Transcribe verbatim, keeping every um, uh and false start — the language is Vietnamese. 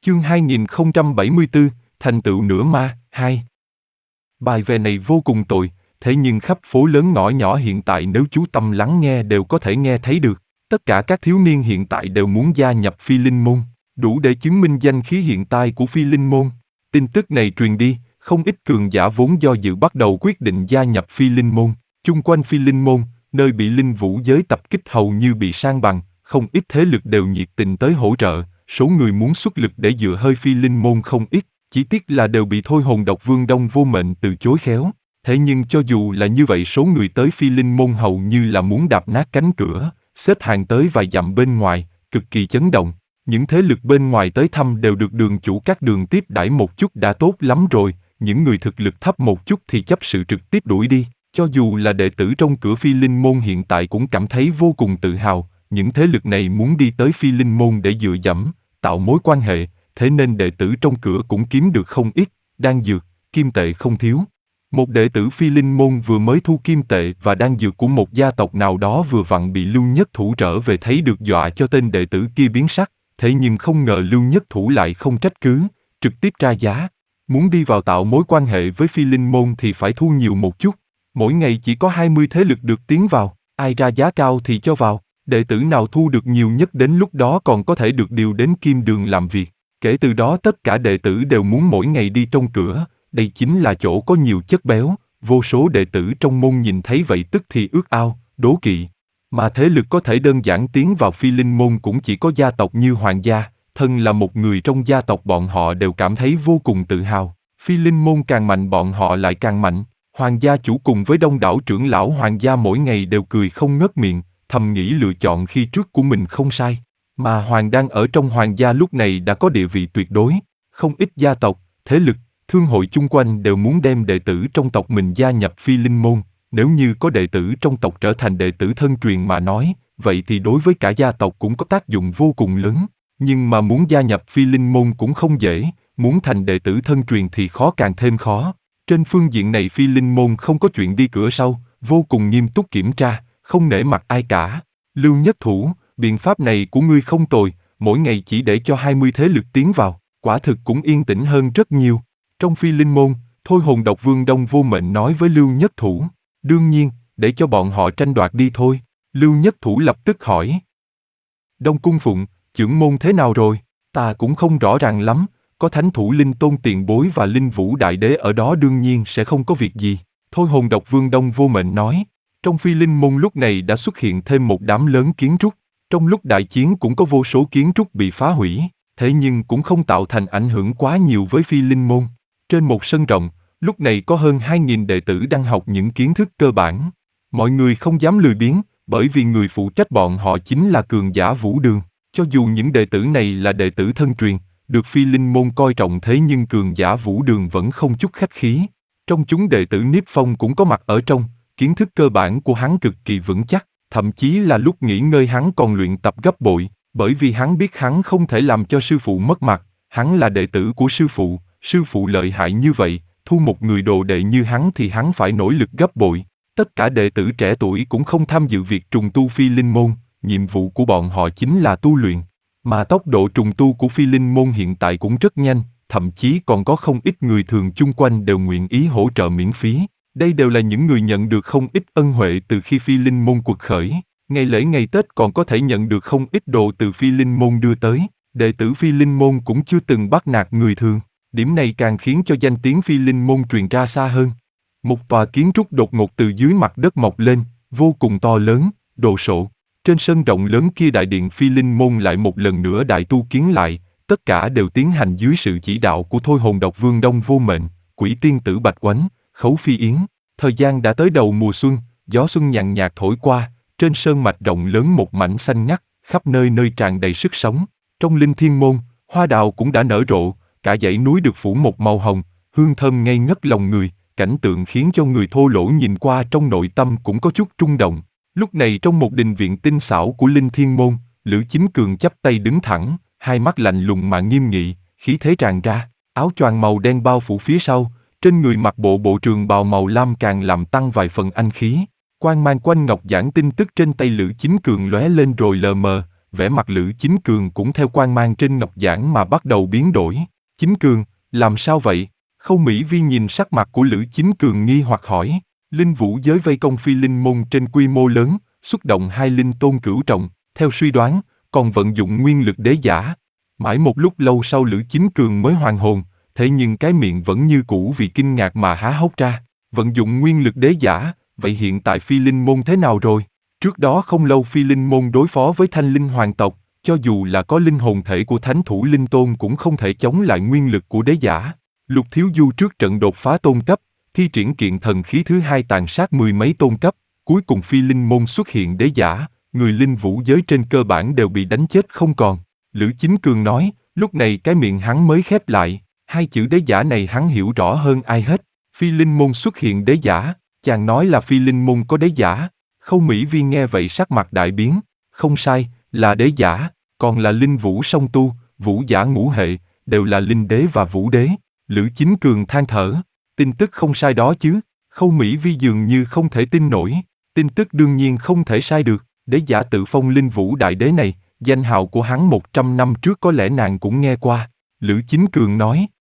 Chương hai nghìn không trăm bảy mươi tư, thành tựu nửa ma, hai. Bài về này vô cùng tồi, thế nhưng khắp phố lớn ngõ nhỏ hiện tại nếu chú tâm lắng nghe đều có thể nghe thấy được. Tất cả các thiếu niên hiện tại đều muốn gia nhập Phi Linh Môn, đủ để chứng minh danh khí hiện tại của Phi Linh Môn. Tin tức này truyền đi, không ít cường giả vốn do dự bắt đầu quyết định gia nhập Phi Linh Môn. Chung quanh Phi Linh Môn, nơi bị linh vũ giới tập kích hầu như bị san bằng, không ít thế lực đều nhiệt tình tới hỗ trợ. Số người muốn xuất lực để dựa hơi Phi Linh Môn không ít, chỉ tiếc là đều bị Thôi Hồn Độc Vương Đông Vô Mệnh từ chối khéo. Thế nhưng cho dù là như vậy số người tới Phi Linh Môn hầu như là muốn đạp nát cánh cửa, xếp hàng tới vài dặm bên ngoài, cực kỳ chấn động. Những thế lực bên ngoài tới thăm đều được đường chủ các đường tiếp đãi một chút đã tốt lắm rồi, những người thực lực thấp một chút thì chấp sự trực tiếp đuổi đi. Cho dù là đệ tử trong cửa Phi Linh Môn hiện tại cũng cảm thấy vô cùng tự hào. Những thế lực này muốn đi tới Phi Linh Môn để dựa dẫm, tạo mối quan hệ, thế nên đệ tử trong cửa cũng kiếm được không ít, đan dược, kim tệ không thiếu. Một đệ tử Phi Linh Môn vừa mới thu kim tệ và đan dược của một gia tộc nào đó vừa vặn bị Lưu Nhất Thủ trở về thấy được dọa cho tên đệ tử kia biến sắc, thế nhưng không ngờ Lưu Nhất Thủ lại không trách cứ, trực tiếp ra giá. Muốn đi vào tạo mối quan hệ với Phi Linh Môn thì phải thu nhiều một chút, mỗi ngày chỉ có hai mươi thế lực được tiến vào, ai ra giá cao thì cho vào. Đệ tử nào thu được nhiều nhất đến lúc đó còn có thể được điều đến Kim Đường làm việc. Kể từ đó tất cả đệ tử đều muốn mỗi ngày đi trong cửa, đây chính là chỗ có nhiều chất béo, vô số đệ tử trong môn nhìn thấy vậy tức thì ước ao, đố kỵ. Mà thế lực có thể đơn giản tiến vào Phi Linh Môn cũng chỉ có gia tộc như Hoàng gia, thân là một người trong gia tộc bọn họ đều cảm thấy vô cùng tự hào. Phi Linh Môn càng mạnh bọn họ lại càng mạnh, Hoàng gia chủ cùng với đông đảo trưởng lão Hoàng gia mỗi ngày đều cười không ngớt miệng, thầm nghĩ lựa chọn khi trước của mình không sai. Mà Hoàng đang ở trong Hoàng gia lúc này đã có địa vị tuyệt đối, không ít gia tộc, thế lực, thương hội chung quanh đều muốn đem đệ tử trong tộc mình gia nhập Phi Linh Môn. Nếu như có đệ tử trong tộc trở thành đệ tử thân truyền mà nói, vậy thì đối với cả gia tộc cũng có tác dụng vô cùng lớn. Nhưng mà muốn gia nhập Phi Linh Môn cũng không dễ, muốn thành đệ tử thân truyền thì khó càng thêm khó. Trên phương diện này Phi Linh Môn không có chuyện đi cửa sau, vô cùng nghiêm túc kiểm tra, không nể mặt ai cả. Lưu Nhất Thủ, biện pháp này của ngươi không tồi, mỗi ngày chỉ để cho hai mươi thế lực tiến vào, quả thực cũng yên tĩnh hơn rất nhiều. Trong Phi Linh Môn, Thôi Hồn Độc Vương Đông Vô Mệnh nói với Lưu Nhất Thủ, đương nhiên, để cho bọn họ tranh đoạt đi thôi. Lưu Nhất Thủ lập tức hỏi. Đông Cung Phụng, trưởng môn thế nào rồi? Ta cũng không rõ ràng lắm, có Thánh Thủ Linh Tôn tiền bối và Linh Vũ Đại Đế ở đó đương nhiên sẽ không có việc gì. Thôi Hồn Độc Vương Đông Vô Mệnh nói. Trong Phi Linh Môn lúc này đã xuất hiện thêm một đám lớn kiến trúc, trong lúc đại chiến cũng có vô số kiến trúc bị phá hủy, thế nhưng cũng không tạo thành ảnh hưởng quá nhiều với Phi Linh Môn. Trên một sân rộng, lúc này có hơn hai nghìn đệ tử đang học những kiến thức cơ bản. Mọi người không dám lười biếng, bởi vì người phụ trách bọn họ chính là cường giả Vũ Đường. Cho dù những đệ tử này là đệ tử thân truyền, được Phi Linh Môn coi trọng thế nhưng cường giả Vũ Đường vẫn không chút khách khí. Trong chúng đệ tử Niếp Phong cũng có mặt ở trong. Kiến thức cơ bản của hắn cực kỳ vững chắc, thậm chí là lúc nghỉ ngơi hắn còn luyện tập gấp bội, bởi vì hắn biết hắn không thể làm cho sư phụ mất mặt, hắn là đệ tử của sư phụ, sư phụ lợi hại như vậy, thu một người đồ đệ như hắn thì hắn phải nỗ lực gấp bội. Tất cả đệ tử trẻ tuổi cũng không tham dự việc trùng tu Phi Linh Môn, nhiệm vụ của bọn họ chính là tu luyện. Mà tốc độ trùng tu của Phi Linh Môn hiện tại cũng rất nhanh, thậm chí còn có không ít người thường chung quanh đều nguyện ý hỗ trợ miễn phí. Đây đều là những người nhận được không ít ân huệ từ khi Phi Linh Môn quật khởi. Ngày lễ ngày Tết còn có thể nhận được không ít đồ từ Phi Linh Môn đưa tới. Đệ tử Phi Linh Môn cũng chưa từng bắt nạt người thường. Điểm này càng khiến cho danh tiếng Phi Linh Môn truyền ra xa hơn. Một tòa kiến trúc đột ngột từ dưới mặt đất mọc lên, vô cùng to lớn, đồ sộ. Trên sân rộng lớn kia đại điện Phi Linh Môn lại một lần nữa đại tu kiến lại. Tất cả đều tiến hành dưới sự chỉ đạo của Thôi Hồn Độc Vương Đông Vô Mệnh, Quỷ Tiên Tử Bạch Oánh, Khấu Phi Yến. Thời gian đã tới đầu mùa xuân, gió xuân nhàn nhạt thổi qua, trên sơn mạch rộng lớn một mảnh xanh ngắt, khắp nơi nơi tràn đầy sức sống. Trong Linh Thiên Môn, hoa đào cũng đã nở rộ, cả dãy núi được phủ một màu hồng, hương thơm ngây ngất lòng người, cảnh tượng khiến cho người thô lỗ nhìn qua trong nội tâm cũng có chút rung động. Lúc này trong một đình viện tinh xảo của Linh Thiên Môn, Lữ Chính Cường chắp tay đứng thẳng, hai mắt lạnh lùng mà nghiêm nghị, khí thế tràn ra, áo choàng màu đen bao phủ phía sau. Trên người mặc bộ bộ trường bào màu lam càng làm tăng vài phần anh khí. Quang mang quanh ngọc giản tin tức trên tay Lữ Chính Cường lóe lên rồi lờ mờ, vẻ mặt Lữ Chính Cường cũng theo quang mang trên ngọc giản mà bắt đầu biến đổi. Chính Cường, làm sao vậy? Khâu Mỹ Vi nhìn sắc mặt của Lữ Chính Cường nghi hoặc hỏi. Linh vũ giới vây công phi linh môn trên quy mô lớn, xuất động hai linh tôn cửu trọng, theo suy đoán, còn vận dụng nguyên lực đế giả. Mãi một lúc lâu sau Lữ Chính Cường mới hoàn hồn, thế nhưng cái miệng vẫn như cũ vì kinh ngạc mà há hốc ra. Vận dụng nguyên lực đế giả, vậy hiện tại phi linh môn thế nào rồi? Trước đó không lâu phi linh môn đối phó với thanh linh hoàng tộc, cho dù là có linh hồn thể của thánh thủ linh tôn cũng không thể chống lại nguyên lực của đế giả. Lục Thiếu Du trước trận đột phá tôn cấp, thi triển kiện thần khí thứ hai tàn sát mười mấy tôn cấp, cuối cùng phi linh môn xuất hiện đế giả, người linh vũ giới trên cơ bản đều bị đánh chết không còn. Lữ Chính Cường nói, lúc này cái miệng hắn mới khép lại, hai chữ đế giả này hắn hiểu rõ hơn ai hết. Phi linh môn xuất hiện đế giả, chàng nói là phi linh môn có đế giả. Khâu Mỹ Vi nghe vậy sắc mặt đại biến, không sai, là đế giả, còn là linh vũ song tu, vũ giả ngũ hệ, đều là linh đế và vũ đế. Lữ Chính Cường than thở, tin tức không sai đó chứ. Khâu Mỹ Vi dường như không thể tin nổi, tin tức đương nhiên không thể sai được, đế giả tự phong linh vũ đại đế này, danh hào của hắn một trăm năm trước có lẽ nàng cũng nghe qua. Lữ Chính Cường nói,